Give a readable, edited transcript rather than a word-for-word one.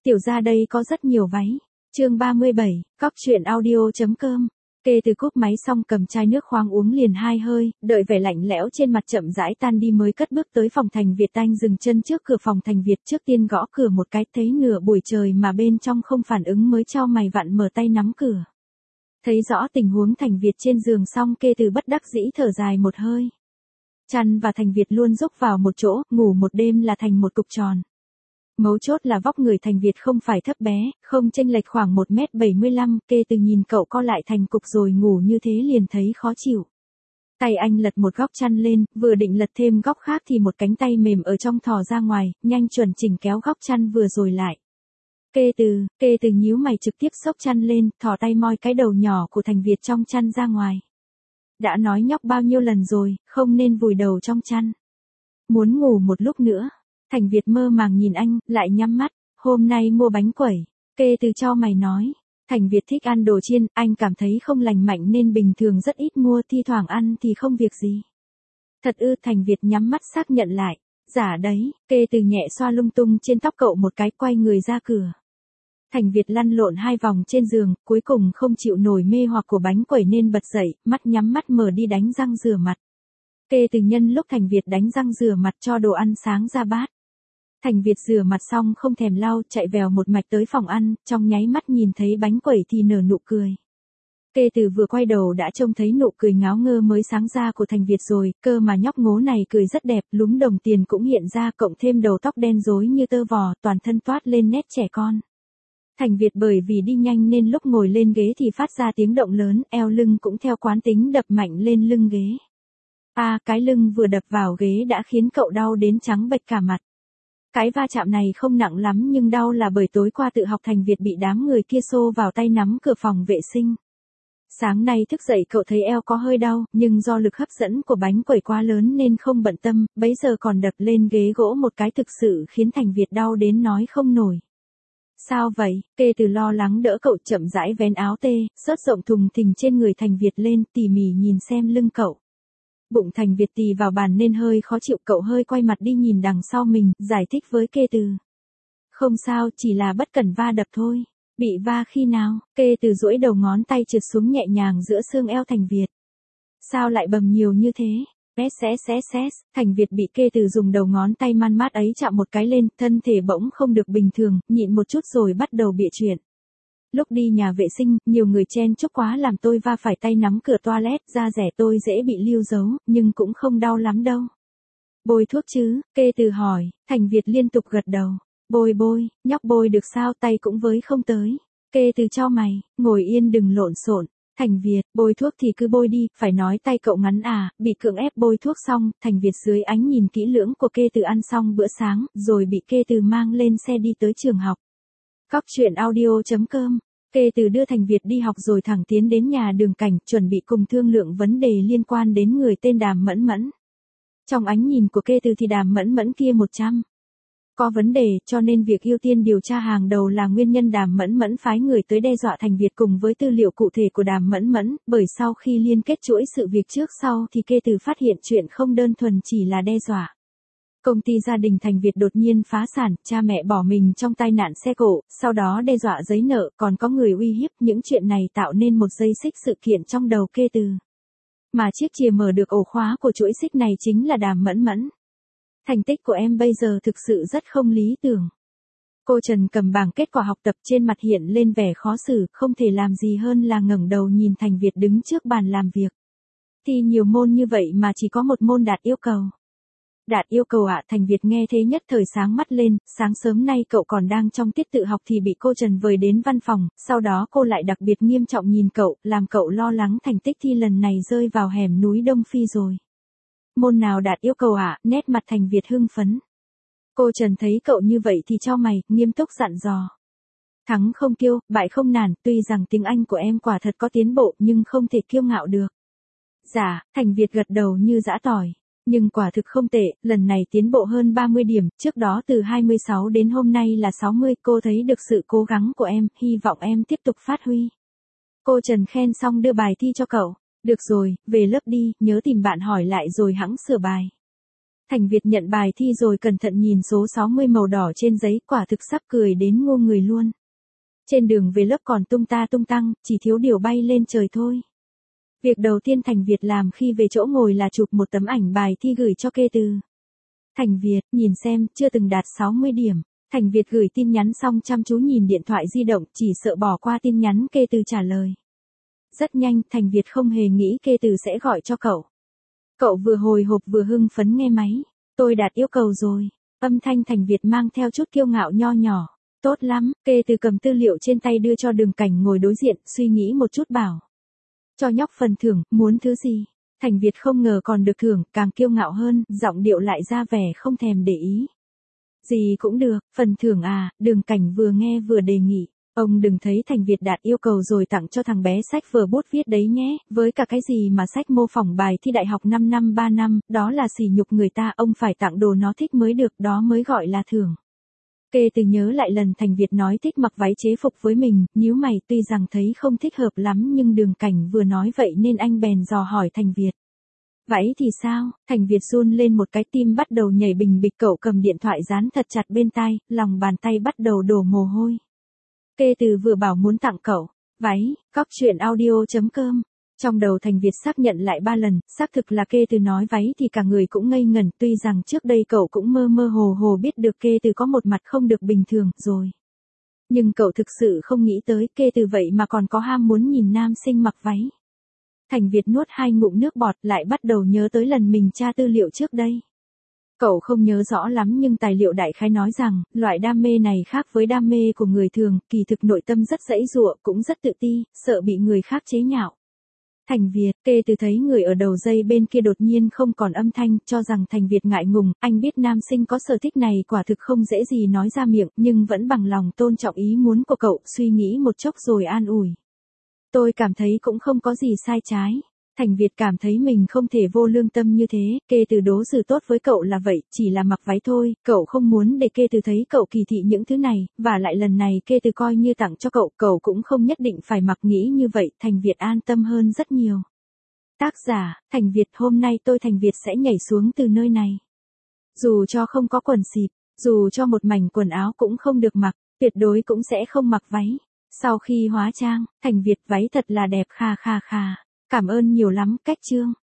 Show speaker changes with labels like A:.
A: Tiểu ra đây có rất nhiều váy. Chương 37, Cóc truyện audio.com. Kê từ cúp máy xong cầm chai nước khoáng uống liền 2 hơi, đợi vẻ lạnh lẽo trên mặt chậm rãi tan đi mới cất bước tới phòng Thành Việt. Anh dừng chân trước cửa phòng Thành Việt, trước tiên gõ cửa một cái, thấy nửa buổi trời mà bên trong không phản ứng mới chau mày vặn mở tay nắm cửa. Thấy rõ tình huống Thành Việt trên giường xong Kê từ bất đắc dĩ thở dài một hơi. Chăn và Thành Việt luôn rúc vào một chỗ, ngủ một đêm là thành một cục tròn. Mấu chốt là vóc người Thành Việt không phải thấp bé, không chênh lệch khoảng 1m75, Kê từ nhìn cậu co lại thành cục rồi ngủ như thế liền thấy khó chịu. Tay anh lật một góc chăn lên, vừa định lật thêm góc khác thì một cánh tay mềm ở trong thò ra ngoài, nhanh chuẩn chỉnh kéo góc chăn vừa rồi lại. Kê từ nhíu mày trực tiếp xốc chăn lên, thò tay moi cái đầu nhỏ của Thành Việt trong chăn ra ngoài. Đã nói nhóc bao nhiêu lần rồi, không nên vùi đầu trong chăn. Muốn ngủ một lúc nữa. Thành Việt mơ màng nhìn anh, lại nhắm mắt, hôm nay mua bánh quẩy. Kê từ cho mày nói. Thành Việt thích ăn đồ chiên, anh cảm thấy không lành mạnh nên bình thường rất ít mua, thi thoảng ăn thì không việc gì. Thật ư? Thành Việt nhắm mắt xác nhận lại. Dạ đấy. Kê từ nhẹ xoa lung tung trên tóc cậu một cái, quay người ra cửa. Thành Việt lăn lộn 2 vòng trên giường, cuối cùng không chịu nổi mê hoặc của bánh quẩy nên bật dậy, mắt nhắm mắt mở đi đánh răng rửa mặt. Kê từ nhân lúc Thành Việt đánh răng rửa mặt cho đồ ăn sáng ra bát. Thành Việt rửa mặt xong không thèm lau, chạy vèo một mạch tới phòng ăn, trong nháy mắt nhìn thấy bánh quẩy thì nở nụ cười. Kê từ vừa quay đầu đã trông thấy nụ cười ngáo ngơ mới sáng ra của Thành Việt rồi, cơ mà nhóc ngố này cười rất đẹp, lúm đồng tiền cũng hiện ra, cộng thêm đầu tóc đen rối như tơ vò, toàn thân toát lên nét trẻ con. Thành Việt bởi vì đi nhanh nên lúc ngồi lên ghế thì phát ra tiếng động lớn, eo lưng cũng theo quán tính đập mạnh lên lưng ghế. Cái lưng vừa đập vào ghế đã khiến cậu đau đến trắng bệch cả mặt. Cái va chạm này không nặng lắm nhưng đau là bởi tối qua tự học Thành Việt bị đám người kia xô vào tay nắm cửa phòng vệ sinh. Sáng nay thức dậy cậu thấy eo có hơi đau, nhưng do lực hấp dẫn của bánh quẩy quá lớn nên không bận tâm, bấy giờ còn đập lên ghế gỗ một cái thực sự khiến Thành Việt đau đến nói không nổi. Sao vậy? Kê từ lo lắng đỡ cậu, chậm rãi vén áo tê, xớt rộng thùng thình trên người Thành Việt lên, tỉ mỉ nhìn xem lưng cậu. Bụng Thành Việt tì vào bàn nên hơi khó chịu, cậu hơi quay mặt đi nhìn đằng sau mình, giải thích với Kê từ. Không sao, chỉ là bất cẩn va đập thôi. Bị va khi nào? Kê từ duỗi đầu ngón tay trượt xuống nhẹ nhàng giữa xương eo Thành Việt. Sao lại bầm nhiều như thế? Thành Việt bị Kê từ dùng đầu ngón tay man mát ấy chạm một cái lên, thân thể bỗng không được bình thường, nhịn một chút rồi bắt đầu bịa chuyện. Lúc đi nhà vệ sinh, nhiều người chen chúc quá làm tôi va phải tay nắm cửa toilet, da rẻ tôi dễ bị lưu dấu, nhưng cũng không đau lắm đâu. Bôi thuốc chứ? Kê từ hỏi. Thành Việt liên tục gật đầu. Bôi, nhóc bôi được sao, tay cũng với không tới. Kê từ chau mày, ngồi yên đừng lộn xộn. Thành Việt, bôi thuốc thì cứ bôi đi, phải nói tay cậu ngắn à? Bị cưỡng ép bôi thuốc xong, Thành Việt dưới ánh nhìn kỹ lưỡng của Kê từ ăn xong bữa sáng, rồi bị Kê từ mang lên xe đi tới trường học. Cóc truyện audio.com. Kê từ đưa Thành Việt đi học rồi thẳng tiến đến nhà Đường Cảnh, chuẩn bị cùng thương lượng vấn đề liên quan đến người tên Đàm Mẫn Mẫn. Trong ánh nhìn của Kê từ thì Đàm Mẫn Mẫn kia 100. Có vấn đề, cho nên việc ưu tiên điều tra hàng đầu là nguyên nhân Đàm Mẫn Mẫn phái người tới đe dọa Thành Việt cùng với tư liệu cụ thể của Đàm Mẫn Mẫn, bởi sau khi liên kết chuỗi sự việc trước sau thì Kê từ phát hiện chuyện không đơn thuần chỉ là đe dọa. Công ty gia đình Thành Việt đột nhiên phá sản, cha mẹ bỏ mình trong tai nạn xe cộ, sau đó đe dọa giấy nợ, còn có người uy hiếp, những chuyện này tạo nên một dây xích sự kiện trong đầu Kê từ. Mà chiếc chìa mở được ổ khóa của chuỗi xích này chính là Đàm Mẫn Mẫn. Thành tích của em bây giờ thực sự rất không lý tưởng. Cô Trần cầm bảng kết quả học tập trên mặt hiện lên vẻ khó xử, không thể làm gì hơn là ngẩng đầu nhìn Thành Việt đứng trước bàn làm việc. Thi nhiều môn như vậy mà chỉ có một môn đạt yêu cầu. Đạt yêu cầu ạ? Thành Việt nghe thế nhất thời sáng mắt lên, sáng sớm nay cậu còn đang trong tiết tự học thì bị cô Trần vời đến văn phòng, sau đó cô lại đặc biệt nghiêm trọng nhìn cậu, làm cậu lo lắng thành tích thi lần này rơi vào hẻm núi Đông Phi rồi. Môn nào đạt yêu cầu ạ? Nét mặt Thành Việt hưng phấn. Cô Trần thấy cậu như vậy thì chau mày, nghiêm túc dặn dò. Thắng không kiêu, bại không nản, tuy rằng tiếng Anh của em quả thật có tiến bộ nhưng không thể kiêu ngạo được. Dạ, Thành Việt gật đầu như giã tỏi. Nhưng quả thực không tệ, lần này tiến bộ hơn 30 điểm, trước đó từ 26 đến hôm nay là 60, cô thấy được sự cố gắng của em, hy vọng em tiếp tục phát huy. Cô Trần khen xong đưa bài thi cho cậu. Được rồi, về lớp đi, nhớ tìm bạn hỏi lại rồi hẵng sửa bài. Thành Việt nhận bài thi rồi cẩn thận nhìn số 60 màu đỏ trên giấy, quả thực sắp cười đến ngô người luôn. Trên đường về lớp còn tung ta tung tăng, chỉ thiếu điều bay lên trời thôi. Việc đầu tiên Thành Việt làm khi về chỗ ngồi là chụp một tấm ảnh bài thi gửi cho Kê Từ. Thành Việt, nhìn xem, chưa từng đạt 60 điểm. Thành Việt gửi tin nhắn xong chăm chú nhìn điện thoại di động, chỉ sợ bỏ qua tin nhắn Kê Từ trả lời. Rất nhanh, Thành Việt không hề nghĩ Kê Từ sẽ gọi cho cậu. Cậu vừa hồi hộp vừa hưng phấn nghe máy. Tôi đạt yêu cầu rồi. Âm thanh Thành Việt mang theo chút kiêu ngạo nho nhỏ. Tốt lắm, Kê Từ cầm tư liệu trên tay đưa cho Đường Cảnh ngồi đối diện, suy nghĩ một chút bảo. Cho nhóc phần thưởng, muốn thứ gì? Thành Việt không ngờ còn được thưởng, càng kiêu ngạo hơn, giọng điệu lại ra vẻ không thèm để ý. Gì cũng được, phần thưởng à, Đường Cảnh vừa nghe vừa đề nghị. Ông đừng thấy Thành Việt đạt yêu cầu rồi tặng cho thằng bé sách vở bút viết đấy nhé, với cả cái gì mà sách mô phỏng bài thi đại học 5 năm 3 năm, đó là sỉ nhục người ta, ông phải tặng đồ nó thích mới được, đó mới gọi là thưởng. Kê Từ nhớ lại lần Thành Việt nói thích mặc váy chế phục với mình, nhíu mày, tuy rằng thấy không thích hợp lắm nhưng Đường Cảnh vừa nói vậy nên anh bèn dò hỏi Thành Việt. Váy thì sao? Thành Việt run lên một cái, tim bắt đầu nhảy bình bịch, cậu cầm điện thoại dán thật chặt bên tai, lòng bàn tay bắt đầu đổ mồ hôi. Kê Từ vừa bảo muốn tặng cậu váy, cóc truyện audio.com. Trong đầu Thành Việt xác nhận lại 3 lần, xác thực là Kê Từ nói váy thì cả người cũng ngây ngẩn, tuy rằng trước đây cậu cũng mơ mơ hồ hồ biết được Kê Từ có một mặt không được bình thường rồi. Nhưng cậu thực sự không nghĩ tới Kê Từ vậy mà còn có ham muốn nhìn nam sinh mặc váy. Thành Việt nuốt 2 ngụm nước bọt, lại bắt đầu nhớ tới lần mình tra tư liệu trước đây. Cậu không nhớ rõ lắm nhưng tài liệu đại khái nói rằng, loại đam mê này khác với đam mê của người thường, kỳ thực nội tâm rất giãy giụa, cũng rất tự ti, sợ bị người khác chế nhạo. Thành Việt, Kê Từ thấy người ở đầu dây bên kia đột nhiên không còn âm thanh, cho rằng Thành Việt ngại ngùng, anh biết nam sinh có sở thích này quả thực không dễ gì nói ra miệng, nhưng vẫn bằng lòng tôn trọng ý muốn của cậu, suy nghĩ một chốc rồi an ủi. Tôi cảm thấy cũng không có gì sai trái. Thành Việt cảm thấy mình không thể vô lương tâm như thế, Kê Từ đối xử tốt với cậu là vậy, chỉ là mặc váy thôi, cậu không muốn để Kê Từ thấy cậu kỳ thị những thứ này, và lại lần này Kê Từ coi như tặng cho cậu cũng không nhất định phải mặc, nghĩ như vậy, Thành Việt an tâm hơn rất nhiều. Tác giả, Thành Việt, hôm nay tôi Thành Việt sẽ nhảy xuống từ nơi này. Dù cho không có quần xịp, dù cho một mảnh quần áo cũng không được mặc, tuyệt đối cũng sẽ không mặc váy. Sau khi hóa trang, Thành Việt váy thật là đẹp, kha kha kha. Cảm ơn nhiều lắm, Cách Chương.